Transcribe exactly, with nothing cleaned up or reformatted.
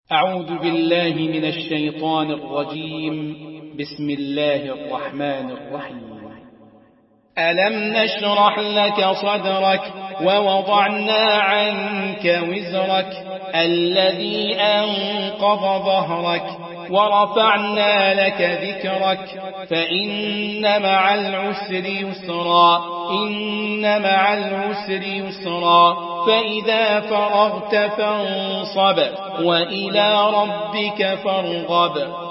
أعوذ بالله من الشيطان الرجيم. بسم الله الرحمن الرحيم. ألم نشرح لك صدرك ووضعنا عنك وزرك الذي أنقض ظهرك ورفعنا لك ذكرك فإن مع العسر يسرا إن مع العسر يسرا فإذا فرغت فانصب وإلى ربك فارغب.